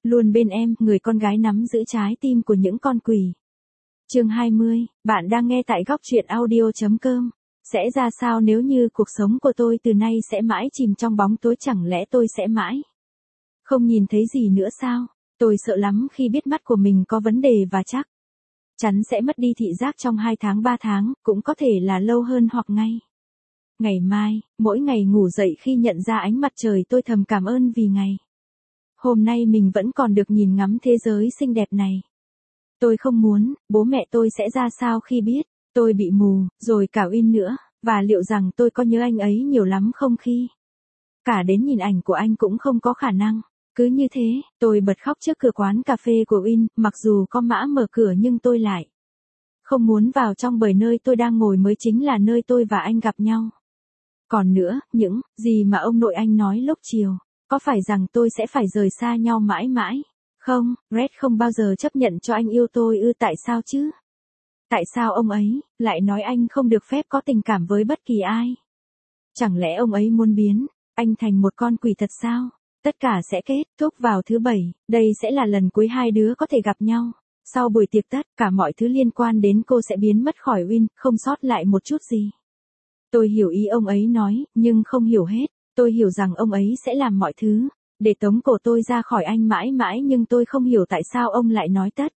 luôn bên em, người con gái nắm giữ trái tim của những con quỷ. Chương 20, bạn đang nghe tại góc truyện audio.com. Sẽ ra sao nếu như cuộc sống của tôi từ nay sẽ mãi chìm trong bóng tối, chẳng lẽ tôi sẽ mãi không nhìn thấy gì nữa sao? Tôi sợ lắm khi biết mắt của mình có vấn đề và chắc chắn sẽ mất đi thị giác trong 2 tháng 3 tháng, cũng có thể là lâu hơn hoặc ngay ngày mai. Mỗi ngày ngủ dậy khi nhận ra ánh mặt trời, tôi thầm cảm ơn vì ngày hôm nay mình vẫn còn được nhìn ngắm thế giới xinh đẹp này. Tôi không muốn, bố mẹ tôi sẽ ra sao khi biết tôi bị mù, rồi cả Win nữa, và liệu rằng tôi có nhớ anh ấy nhiều lắm không khi cả đến nhìn ảnh của anh cũng không có khả năng. Cứ như thế, tôi bật khóc trước cửa quán cà phê của Win, mặc dù có mã mở cửa nhưng tôi lại không muốn vào trong, bởi nơi tôi đang ngồi mới chính là nơi tôi và anh gặp nhau. Còn nữa, những gì mà ông nội anh nói lúc chiều, có phải rằng tôi sẽ phải rời xa nhau mãi mãi? Không, Red không bao giờ chấp nhận cho anh yêu tôi ư? Tại sao chứ? Tại sao ông ấy lại nói anh không được phép có tình cảm với bất kỳ ai? Chẳng lẽ ông ấy muốn biến anh thành một con quỷ thật sao? Tất cả sẽ kết thúc vào thứ Bảy, đây sẽ là lần cuối hai đứa có thể gặp nhau. Sau buổi tiệc tất cả mọi thứ liên quan đến cô sẽ biến mất khỏi Win, không sót lại một chút gì. Tôi hiểu ý ông ấy nói, nhưng không hiểu hết. Tôi hiểu rằng ông ấy sẽ làm mọi thứ để tống cổ tôi ra khỏi anh mãi mãi, nhưng tôi không hiểu tại sao ông lại nói tất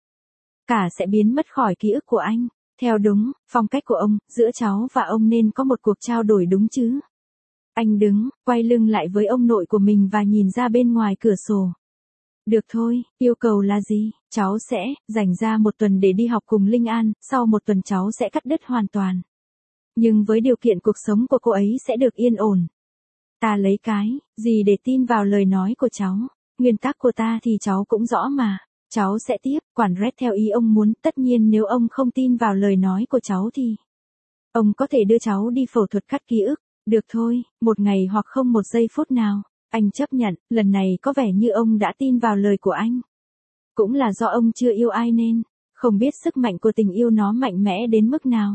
cả sẽ biến mất khỏi ký ức của anh. Theo đúng phong cách của ông, giữa cháu và ông nên có một cuộc trao đổi đúng chứ? Anh đứng, quay lưng lại với ông nội của mình và nhìn ra bên ngoài cửa sổ. Được thôi, yêu cầu là gì? Cháu sẽ dành ra 1 tuần để đi học cùng Linh An, sau 1 tuần cháu sẽ cắt đứt hoàn toàn. Nhưng với điều kiện cuộc sống của cô ấy sẽ được yên ổn. Ta lấy cái gì để tin vào lời nói của cháu? Nguyên tắc của ta thì cháu cũng rõ mà. Cháu sẽ tiếp quản Red theo ý ông muốn, tất nhiên nếu ông không tin vào lời nói của cháu thì ông có thể đưa cháu đi phẫu thuật cắt ký ức. Được thôi, 1 ngày hoặc không 1 giây phút nào. Anh chấp nhận, lần này có vẻ như ông đã tin vào lời của anh. Cũng là do ông chưa yêu ai nên không biết sức mạnh của tình yêu nó mạnh mẽ đến mức nào.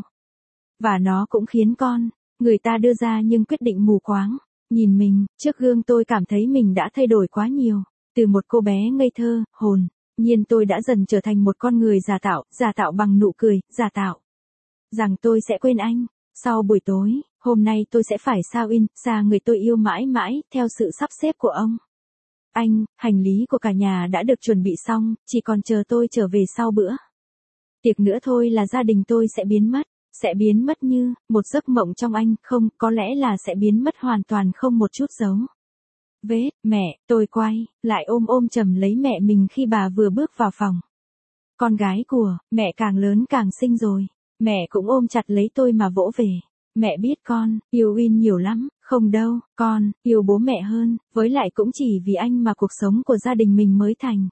Và nó cũng khiến con người ta đưa ra những quyết định mù quáng. Nhìn mình trước gương, tôi cảm thấy mình đã thay đổi quá nhiều. Từ một cô bé ngây thơ, hồn nhiên, tôi đã dần trở thành một con người giả tạo bằng nụ cười, giả tạo rằng tôi sẽ quên anh. Sau buổi tối hôm nay tôi sẽ phải xa Win, xa người tôi yêu mãi mãi, theo sự sắp xếp của ông. Anh, hành lý của cả nhà đã được chuẩn bị xong, chỉ còn chờ tôi trở về sau bữa tiệc nữa thôi là gia đình tôi sẽ biến mất. Sẽ biến mất như một giấc mộng trong anh, không, có lẽ là sẽ biến mất hoàn toàn, không một chút dấu vết. Mẹ, tôi quay lại ôm chầm lấy mẹ mình khi bà vừa bước vào phòng. Con gái của mẹ càng lớn càng xinh rồi. Mẹ cũng ôm chặt lấy tôi mà vỗ về. Mẹ biết con yêu Win nhiều lắm. Không đâu, con yêu bố mẹ hơn, với lại cũng chỉ vì anh mà cuộc sống của gia đình mình mới thành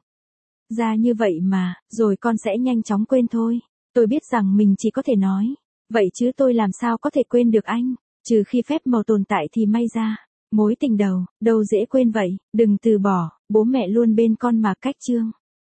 ra như vậy mà, rồi con sẽ nhanh chóng quên thôi. Tôi biết rằng mình chỉ có thể nói vậy chứ tôi làm sao có thể quên được anh, trừ khi phép màu tồn tại thì may ra. Mối tình đầu, đâu dễ quên vậy, đừng từ bỏ, bố mẹ luôn bên con mà. Cách chương